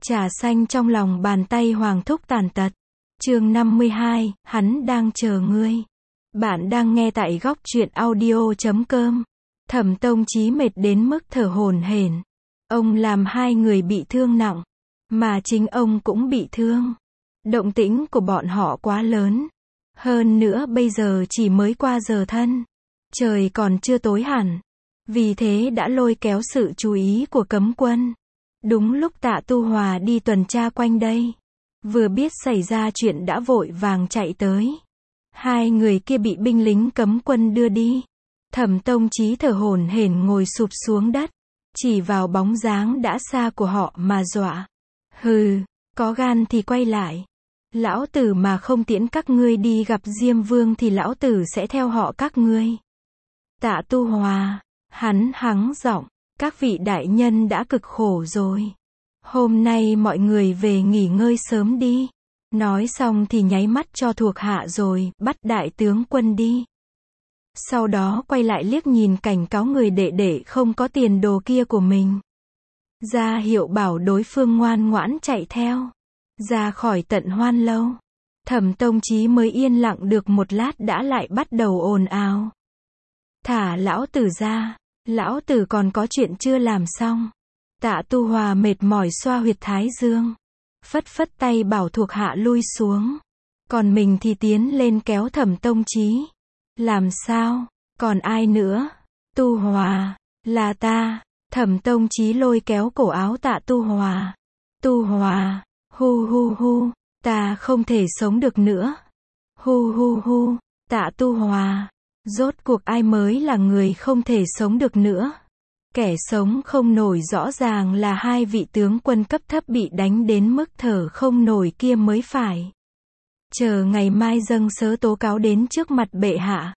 Trà xanh trong lòng bàn tay Hoàng thúc tàn tật. Chương 52, hắn đang chờ ngươi. Bạn đang nghe tại góc truyện audio.com. Thẩm Tông Chí mệt đến mức thở hổn hển. Ông làm hai người bị thương nặng, mà chính ông cũng bị thương. Động tĩnh của bọn họ quá lớn. Hơn nữa bây giờ chỉ mới qua giờ thân. Trời còn chưa tối hẳn. Vì thế đã lôi kéo sự chú ý của cấm quân. Đúng lúc Tạ Tu Hòa đi tuần tra quanh đây. Vừa biết xảy ra chuyện đã vội vàng chạy tới. Hai người kia bị binh lính cấm quân đưa đi. Thẩm Tông Chí thở hổn hển ngồi sụp xuống đất. Chỉ vào bóng dáng đã xa của họ mà dọa. Hừ, có gan thì quay lại. Lão tử mà không tiễn các ngươi đi gặp Diêm Vương thì lão tử sẽ theo họ các ngươi. Tạ Tu Hòa, hắn hắng giọng, các vị đại nhân đã cực khổ rồi. Hôm nay mọi người về nghỉ ngơi sớm đi. Nói xong thì nháy mắt cho thuộc hạ rồi, bắt đại tướng quân đi. Sau đó quay lại liếc nhìn cảnh cáo người đệ đệ không có tiền đồ kia của mình. Ra hiệu bảo đối phương ngoan ngoãn chạy theo. Ra khỏi tận Hoan Lâu. Thẩm Tông Chí mới yên lặng được một lát đã lại bắt đầu ồn ào. Thả lão tử ra, lão tử còn có chuyện chưa làm xong. Tạ Tu Hòa mệt mỏi xoa huyệt thái dương. Phất phất tay bảo thuộc hạ lui xuống. Còn mình thì tiến lên kéo Thẩm Tông Chí. Làm sao? Còn ai nữa? Tu Hòa, là ta. Thẩm Tông Chí lôi kéo cổ áo Tạ Tu Hòa. Tu Hòa, hu hu hu, ta không thể sống được nữa. Hu hu hu, Tạ Tu Hòa, rốt cuộc ai mới là người không thể sống được nữa? Kẻ sống không nổi rõ ràng là hai vị tướng quân cấp thấp bị đánh đến mức thở không nổi kia mới phải. Chờ ngày mai dâng sớ tố cáo đến trước mặt bệ hạ.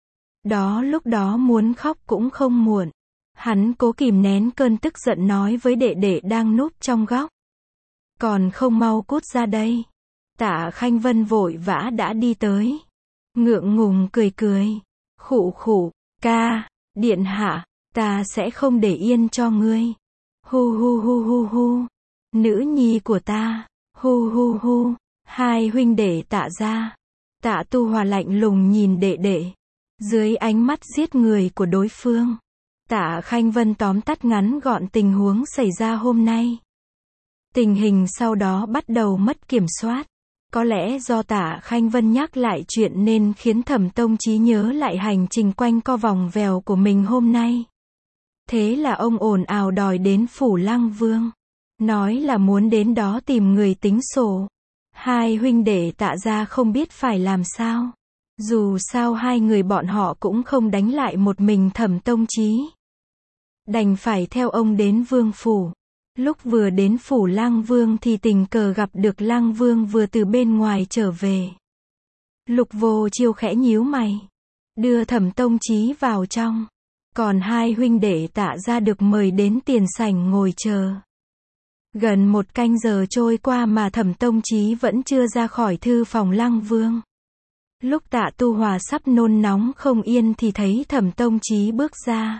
Lúc đó muốn khóc cũng không muộn. Hắn cố kìm nén cơn tức giận nói với đệ đệ đang núp trong góc. Còn không mau cút ra đây. Tạ Khanh Vân vội vã đã đi tới. Ngượng ngùng cười cười. Khụ khụ, ca, điện hạ, ta sẽ không để yên cho ngươi. Hu hu hu hu hu. Nữ nhi của ta. Hu hu hu. Hai huynh đệ Tạ ra. Tạ Tu Hòa lạnh lùng nhìn đệ đệ. Dưới ánh mắt giết người của đối phương. Tạ Khanh Vân tóm tắt ngắn gọn tình huống xảy ra hôm nay. Tình hình sau đó bắt đầu mất kiểm soát. Có lẽ do Tạ Khanh Vân nhắc lại chuyện nên khiến Thẩm Tông Chí nhớ lại hành trình quanh co vòng vèo của mình hôm nay. Thế là ông ồn ào đòi đến phủ Lăng Vương. Nói là muốn đến đó tìm người tính sổ. Hai huynh đệ Tạ ra không biết phải làm sao. Dù sao hai người bọn họ cũng không đánh lại một mình Thẩm Tông Chí. Đành phải theo ông đến Vương phủ. Lúc vừa đến phủ Lăng Vương thì tình cờ gặp được Lăng Vương vừa từ bên ngoài trở về. Lục Vô Chiêu khẽ nhíu mày. Đưa Thẩm Tông Chí vào trong. Còn hai huynh đệ Tạ ra được mời đến tiền sảnh ngồi chờ. Gần một canh giờ trôi qua mà Thẩm Tông Chí vẫn chưa ra khỏi thư phòng Lăng Vương. Lúc Tạ Tu Hòa sắp nôn nóng không yên thì thấy Thẩm Tông Chí bước ra.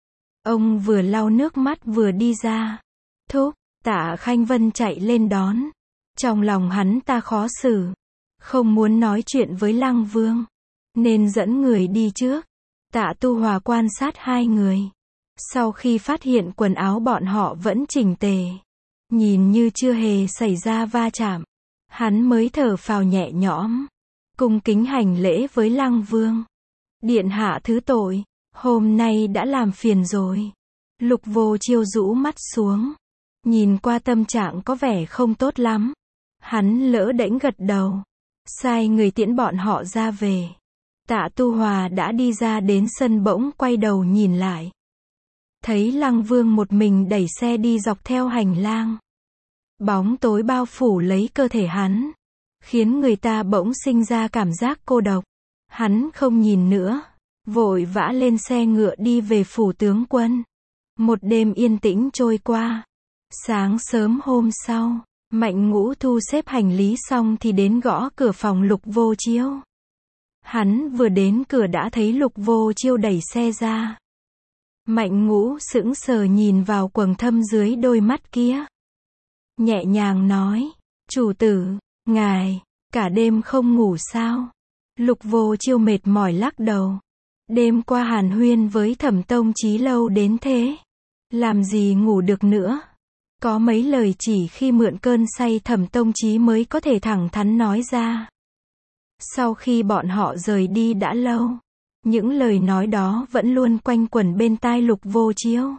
Ông vừa lau nước mắt vừa đi ra. Thúc, Tạ Khanh Vân chạy lên đón. Trong lòng hắn ta khó xử. Không muốn nói chuyện với Lăng Vương. Nên dẫn người đi trước. Tạ Tu Hòa quan sát hai người. Sau khi phát hiện quần áo bọn họ vẫn chỉnh tề. Nhìn như chưa hề xảy ra va chạm. Hắn mới thở phào nhẹ nhõm. Cung kính hành lễ với Lăng Vương. Điện hạ thứ tội. Hôm nay đã làm phiền rồi. Lục Vô Chiêu rũ mắt xuống. Nhìn qua tâm trạng có vẻ không tốt lắm. Hắn lỡ đễnh gật đầu. Sai người tiễn bọn họ ra về. Tạ Tu Hòa đã đi ra đến sân bỗng quay đầu nhìn lại. Thấy Lăng Vương một mình đẩy xe đi dọc theo hành lang. Bóng tối bao phủ lấy cơ thể hắn. Khiến người ta bỗng sinh ra cảm giác cô độc. Hắn không nhìn nữa. Vội vã lên xe ngựa đi về phủ tướng quân. Một đêm yên tĩnh trôi qua. Sáng sớm hôm sau, Mạnh Ngũ thu xếp hành lý xong thì đến gõ cửa phòng Lục Vô Chiêu. Hắn vừa đến cửa đã thấy Lục Vô Chiêu đẩy xe ra. Mạnh Ngũ sững sờ nhìn vào quầng thâm dưới đôi mắt kia. nhẹ nhàng nói, chủ tử, ngài, cả đêm không ngủ sao? Lục Vô Chiêu mệt mỏi lắc đầu. Đêm qua hàn huyên với Thẩm Tông Chí lâu đến thế. Làm gì ngủ được nữa. Có mấy lời chỉ khi mượn cơn say Thẩm Tông Chí mới có thể thẳng thắn nói ra. Sau khi bọn họ rời đi đã lâu, những lời nói đó vẫn luôn quanh quẩn bên tai Lục Vô Chiêu.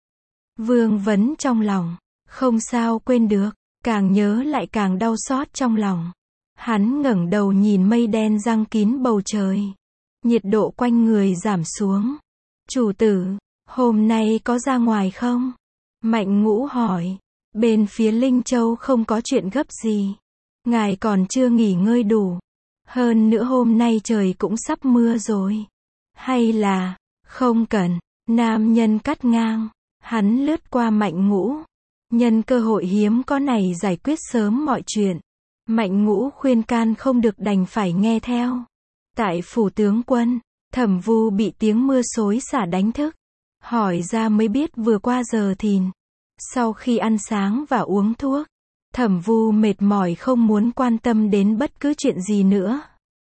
Vương vấn trong lòng, không sao quên được, càng nhớ lại càng đau xót trong lòng. Hắn ngẩng đầu nhìn mây đen giăng kín bầu trời. Nhiệt độ quanh người giảm xuống. Chủ tử, hôm nay có ra ngoài không? Mạnh Ngũ hỏi. Bên phía Linh Châu không có chuyện gấp gì. Ngài còn chưa nghỉ ngơi đủ. Hơn nữa hôm nay trời cũng sắp mưa rồi. Hay là, không cần. Nam nhân cắt ngang. Hắn lướt qua Mạnh Ngũ. Nhân cơ hội hiếm có này giải quyết sớm mọi chuyện. Mạnh Ngũ khuyên can không được đành phải nghe theo. Tại phủ tướng quân, Thẩm Vu bị tiếng mưa xối xả đánh thức. Hỏi ra mới biết vừa qua giờ thìn. Sau khi ăn sáng và uống thuốc, Thẩm Vu mệt mỏi không muốn quan tâm đến bất cứ chuyện gì nữa.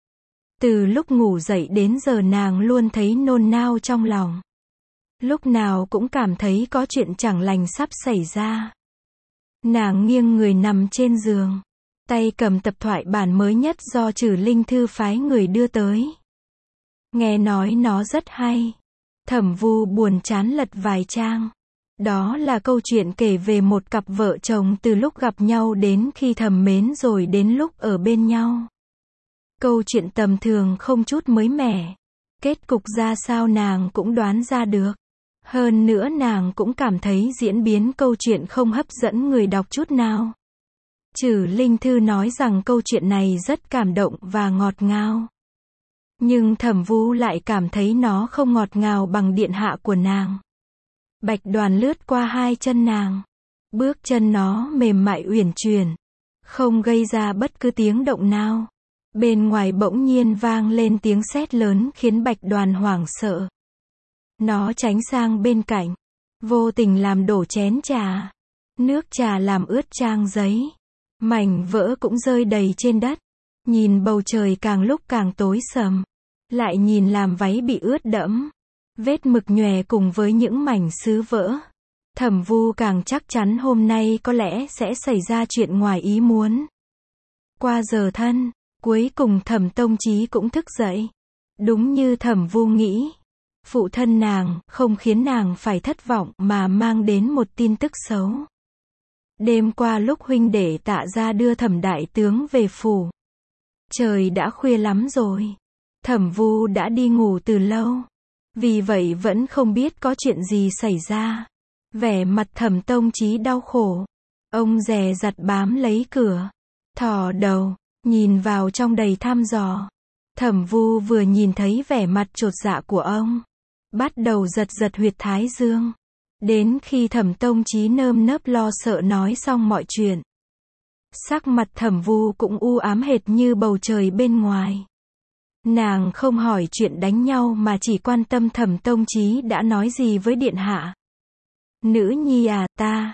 Từ lúc ngủ dậy đến giờ nàng luôn thấy nôn nao trong lòng. Lúc nào cũng cảm thấy có chuyện chẳng lành sắp xảy ra. Nàng nghiêng người nằm trên giường, tay cầm tập thoại bản mới nhất do Trử Linh Thư phái người đưa tới. Nghe nói nó rất hay. Thẩm Vu buồn chán lật vài trang. Đó là câu chuyện kể về một cặp vợ chồng từ lúc gặp nhau đến khi thầm mến rồi đến lúc ở bên nhau. Câu chuyện tầm thường không chút mới mẻ. Kết cục ra sao nàng cũng đoán ra được. Hơn nữa nàng cũng cảm thấy diễn biến câu chuyện không hấp dẫn người đọc chút nào. Trử Linh Thư nói rằng câu chuyện này rất cảm động và ngọt ngào. Nhưng Thẩm Vu lại cảm thấy nó không ngọt ngào bằng điện hạ của nàng. Bạch Đoàn lướt qua hai chân nàng. Bước chân nó mềm mại uyển chuyển, không gây ra bất cứ tiếng động nào. Bên ngoài bỗng nhiên vang lên tiếng sét lớn khiến Bạch Đoàn hoảng sợ. Nó tránh sang bên cạnh, vô tình làm đổ chén trà. Nước trà làm ướt trang giấy. Mảnh vỡ cũng rơi đầy trên đất. Nhìn bầu trời càng lúc càng tối sầm. Lại nhìn làm váy bị ướt đẫm. Vết mực nhòe cùng với những mảnh sứ vỡ. Thẩm Vu càng chắc chắn hôm nay có lẽ sẽ xảy ra chuyện ngoài ý muốn. Qua giờ thân, cuối cùng Thẩm Tông Chí cũng thức dậy. Đúng như Thẩm Vu nghĩ. Phụ thân nàng không khiến nàng phải thất vọng mà mang đến một tin tức xấu. Đêm qua lúc huynh đệ Tạ ra đưa Thẩm đại tướng về phủ. Trời đã khuya lắm rồi. Thẩm Vu đã đi ngủ từ lâu. Vì vậy vẫn không biết có chuyện gì xảy ra. Vẻ mặt Thẩm Tông Chí đau khổ. Ông dè dặt bám lấy cửa. Thò đầu, nhìn vào trong đầy thăm dò. Thẩm Vu vừa nhìn thấy vẻ mặt chột dạ của ông. Bắt đầu giật giật huyệt thái dương. Đến khi Thẩm Tông Chí nơm nớp lo sợ nói xong mọi chuyện. Sắc mặt Thẩm Vu cũng u ám hệt như bầu trời bên ngoài. Nàng không hỏi chuyện đánh nhau mà chỉ quan tâm Thẩm Tông Chí đã nói gì với điện hạ. Nữ nhi à,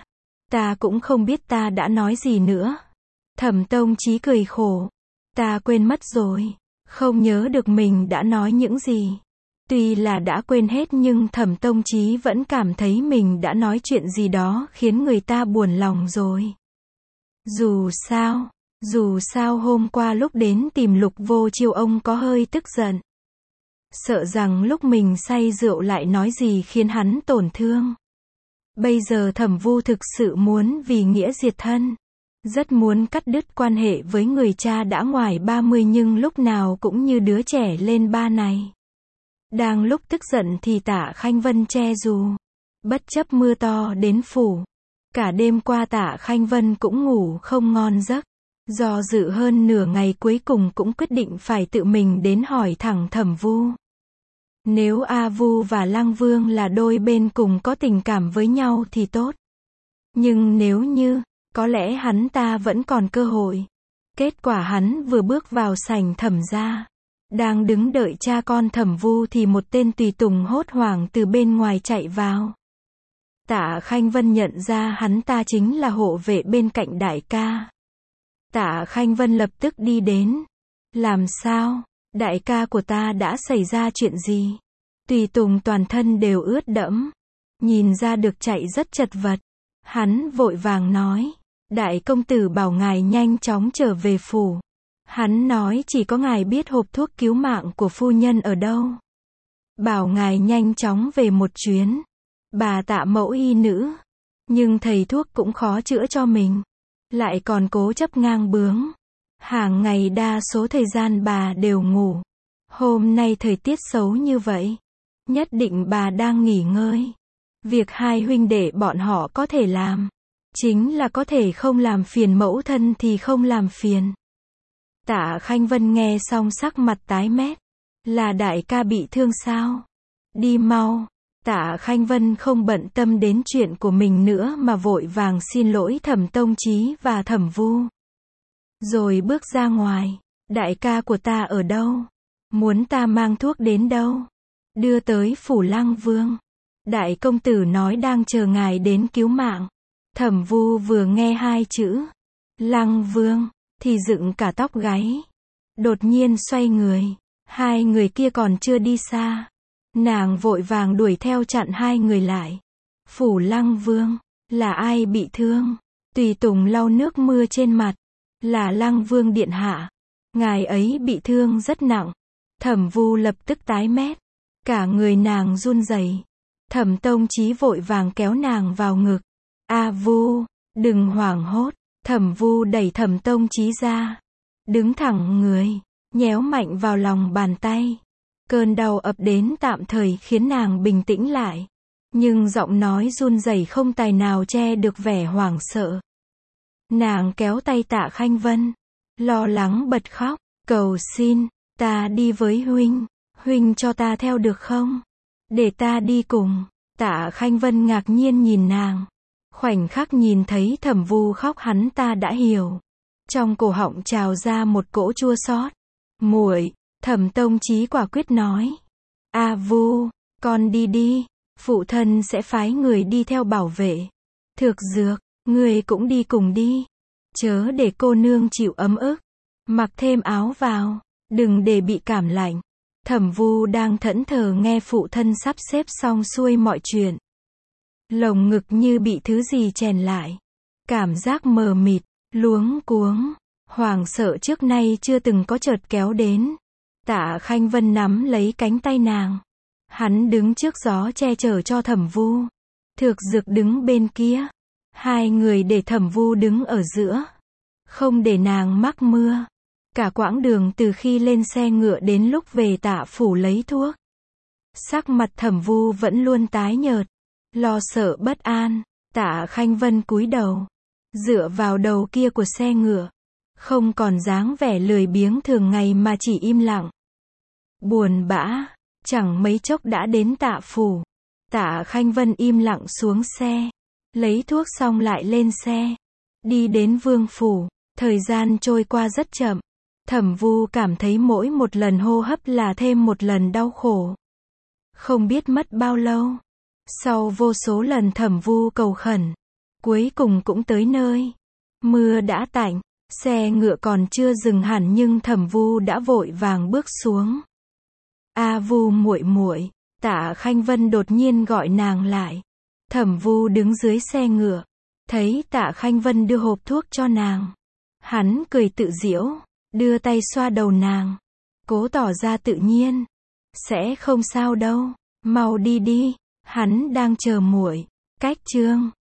ta cũng không biết ta đã nói gì nữa. Thẩm Tông Chí cười khổ. Ta quên mất rồi, không nhớ được mình đã nói những gì. Tuy là đã quên hết nhưng Thẩm Tông Chí vẫn cảm thấy mình đã nói chuyện gì đó khiến người ta buồn lòng rồi. Dù sao hôm qua lúc đến tìm Lục Vô Chiêu ông có hơi tức giận. Sợ rằng lúc mình say rượu lại nói gì khiến hắn tổn thương. Bây giờ Thẩm Vu thực sự muốn vì nghĩa diệt thân. Rất muốn cắt đứt quan hệ với người cha đã ngoài 30 nhưng lúc nào cũng như đứa trẻ lên ba này. Đang lúc tức giận thì Tạ Khanh Vân che dù. Bất chấp mưa to đến phủ. Cả đêm qua Tạ Khanh Vân cũng ngủ không ngon giấc. Do dự hơn nửa ngày cuối cùng cũng quyết định phải tự mình đến hỏi thẳng Thẩm Vu. Nếu A Vu và Lăng Vương là đôi bên cùng có tình cảm với nhau thì tốt. Nhưng nếu như, có lẽ hắn ta vẫn còn cơ hội. Kết quả hắn vừa bước vào sảnh Thẩm gia. Đang đứng đợi cha con Thẩm Vu thì một tên tùy tùng hốt hoảng từ bên ngoài chạy vào. Tạ Khanh Vân nhận ra hắn ta chính là hộ vệ bên cạnh đại ca. Tạ Khanh Vân lập tức đi đến. Làm sao? Đại ca của ta đã xảy ra chuyện gì? Tùy Tùng toàn thân đều ướt đẫm. Nhìn ra được chạy rất chật vật. Hắn vội vàng nói. Đại công tử bảo ngài nhanh chóng trở về phủ. Hắn nói chỉ có ngài biết hộp thuốc cứu mạng của phu nhân ở đâu. Bảo ngài nhanh chóng về một chuyến. Bà Tạ mẫu y nữ. Nhưng thầy thuốc cũng khó chữa cho mình. Lại còn cố chấp ngang bướng. Hàng ngày đa số thời gian bà đều ngủ. Hôm nay thời tiết xấu như vậy. Nhất định bà đang nghỉ ngơi. Việc hai huynh đệ bọn họ có thể làm. Chính là có thể không làm phiền mẫu thân thì không làm phiền. Tạ Khanh Vân nghe xong sắc mặt tái mét. Là đại ca bị thương sao? Đi mau. Tạ Khanh Vân không bận tâm đến chuyện của mình nữa mà vội vàng xin lỗi Thẩm Tông Chí và Thẩm Vu. Rồi bước ra ngoài. Đại ca của ta ở đâu? Muốn ta mang thuốc đến đâu? Đưa tới phủ Lăng Vương. Đại công tử nói đang chờ ngài đến cứu mạng. Thẩm Vu vừa nghe hai chữ Lăng Vương thì dựng cả tóc gáy. Đột nhiên xoay người. Hai người kia còn chưa đi xa. Nàng vội vàng đuổi theo chặn hai người lại. Phủ Lăng Vương, là ai bị thương? Tùy Tùng lau nước mưa trên mặt. Là Lăng Vương điện hạ. Ngài ấy bị thương rất nặng. Thẩm Vu lập tức tái mét. Cả người nàng run rẩy. Thẩm Tông Chí vội vàng kéo nàng vào ngực. A Vu, đừng hoảng hốt. Thẩm Vu đẩy Thẩm Tông Chí ra. Đứng thẳng người, nhéo mạnh vào lòng bàn tay. Cơn đau ập đến tạm thời khiến nàng bình tĩnh lại. Nhưng giọng nói run rẩy không tài nào che được vẻ hoảng sợ. Nàng kéo tay Tạ Khanh Vân. Lo lắng bật khóc. Cầu xin, ta đi với huynh. Huynh cho ta theo được không? Để ta đi cùng. Tạ Khanh Vân ngạc nhiên nhìn nàng. Khoảnh khắc nhìn thấy Thẩm Vu khóc hắn ta đã hiểu. Trong cổ họng trào ra một cỗ chua xót. Muội, Thẩm Tông Chí quả quyết nói. A Vu, con đi đi. Phụ thân sẽ phái người đi theo bảo vệ. Thược Dược, người cũng đi cùng đi. Chớ để cô nương chịu ấm ức. Mặc thêm áo vào. Đừng để bị cảm lạnh. Thẩm Vu đang thẫn thờ nghe phụ thân sắp xếp xong xuôi mọi chuyện. Lồng ngực như bị thứ gì chèn lại. Cảm giác mờ mịt, luống cuống, hoảng sợ trước nay chưa từng có chợt kéo đến. Tạ Khanh Vân nắm lấy cánh tay nàng. Hắn đứng trước gió che chở cho Thẩm Vu. Thược Dược đứng bên kia. Hai người để Thẩm Vu đứng ở giữa. Không để nàng mắc mưa. Cả quãng đường từ khi lên xe ngựa đến lúc về Tạ phủ lấy thuốc. Sắc mặt Thẩm Vu vẫn luôn tái nhợt. Lo sợ bất an. Tạ Khanh Vân cúi đầu. Dựa vào đầu kia của xe ngựa. Không còn dáng vẻ lười biếng thường ngày mà chỉ im lặng. Buồn bã. Chẳng mấy chốc đã đến Tạ phủ. Tạ Khanh Vân im lặng xuống xe. Lấy thuốc xong lại lên xe. Đi đến Vương phủ. Thời gian trôi qua rất chậm. Thẩm Vu cảm thấy mỗi một lần hô hấp là thêm một lần đau khổ. Không biết mất bao lâu. Sau vô số lần Thẩm Vu cầu khẩn. Cuối cùng cũng tới nơi. Mưa đã tạnh. Xe ngựa còn chưa dừng hẳn nhưng Thẩm Vu đã vội vàng bước xuống. A Vu muội muội. Tạ Khanh Vân đột nhiên gọi nàng lại. Thẩm Vu đứng dưới xe ngựa. Thấy Tạ Khanh Vân đưa hộp thuốc cho nàng. Hắn cười tự giễu. Đưa tay xoa đầu nàng. Cố tỏ ra tự nhiên. Sẽ không sao đâu. Mau đi đi. Hắn đang chờ muội. Cách chương